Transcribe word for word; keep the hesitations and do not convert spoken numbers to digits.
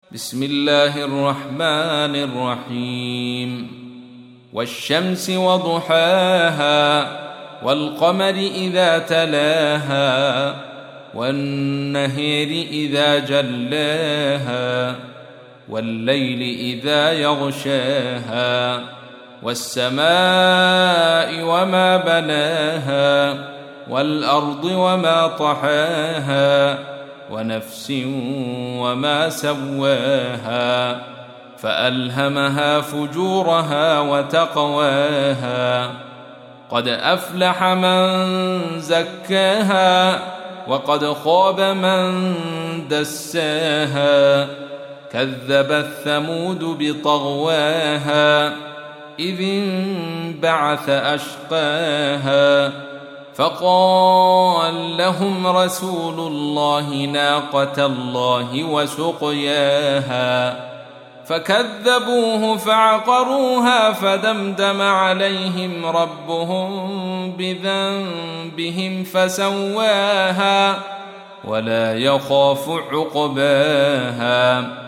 بسم الله الرحمن الرحيم والشمس وضحاها والقمر إذا تلاها والنهر إذا جلاها والليل إذا يغشاها والسماء وما بناها والأرض وما طحاها ونفس وما سواها فألهمها فجورها وتقواها قد أفلح من زكاها وقد خاب من دساها كذبت ثمود بطغواها إذ انبعث أشقاها فقال لهم رسول الله ناقة الله وسقياها فكذبوه فعقروها فدمدم عليهم ربهم بذنبهم فسواها ولا يخاف عقباها